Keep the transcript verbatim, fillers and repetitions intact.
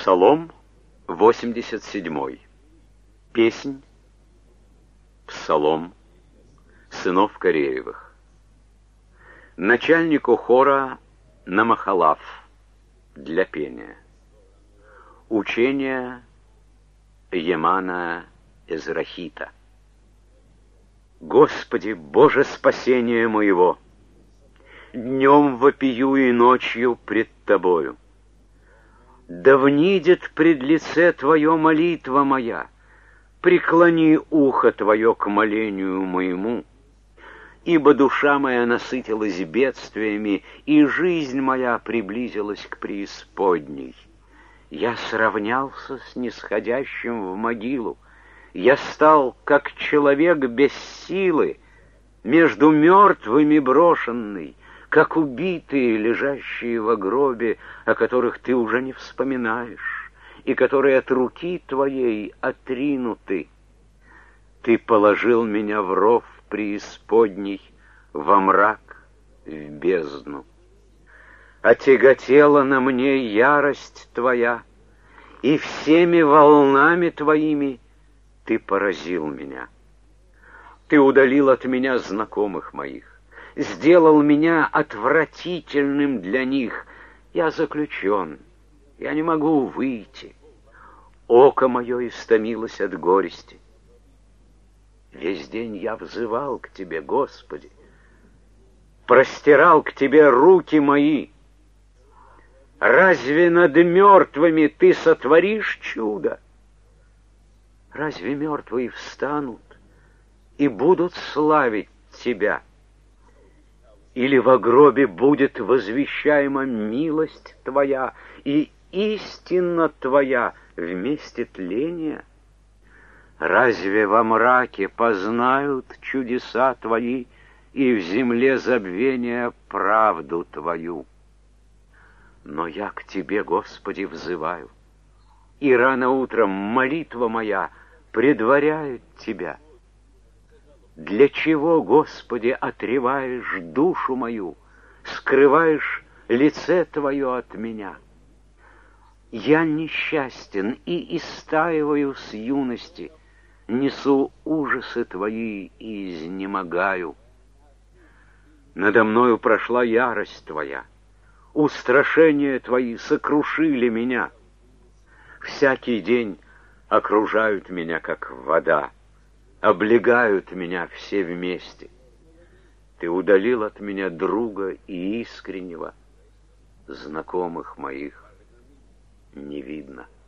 Псалом восемьдесят седьмой. Песнь, псалом сынов Кореевых. Начальнику хора Намахалав для пения. Учение Емана Эзрахита. Господи, Боже спасения моего, днем вопию и ночью пред Тобою. Да внидит пред лице Твое молитва моя, преклони ухо Твое к молению моему, ибо душа моя насытилась бедствиями, и жизнь моя приблизилась к преисподней. Я сравнялся с нисходящим в могилу, я стал, как человек без силы, между мертвыми брошенный, как убитые, лежащие во гробе, о которых ты уже не вспоминаешь, и которые от руки твоей отринуты. Ты положил меня в ров преисподней, во мрак, в бездну. Отяготела на мне ярость твоя, и всеми волнами твоими ты поразил меня. Ты удалил от меня знакомых моих, сделал меня отвратительным для них. Я заключен, я не могу выйти. Око мое истомилось от горести. Весь день я взывал к Тебе, Господи, простирал к Тебе руки мои. Разве над мертвыми Ты сотворишь чудо? Разве мертвые встанут и будут славить Тебя? Или во гробе будет возвещаема милость Твоя и истина Твоя вместе тления? Разве во мраке познают чудеса Твои и в земле забвения правду Твою? Но я к Тебе, Господи, взываю, и рано утром молитва моя предваряет Тебя. Для чего, Господи, отреваешь душу мою, скрываешь лице Твое от меня? Я несчастен и истаиваю с юности, несу ужасы Твои и изнемогаю. Надо мною прошла ярость Твоя, устрашения Твои сокрушили меня. Всякий день окружают меня, как вода, облегают меня все вместе. Ты удалил от меня друга и искреннего, знакомых моих не видно.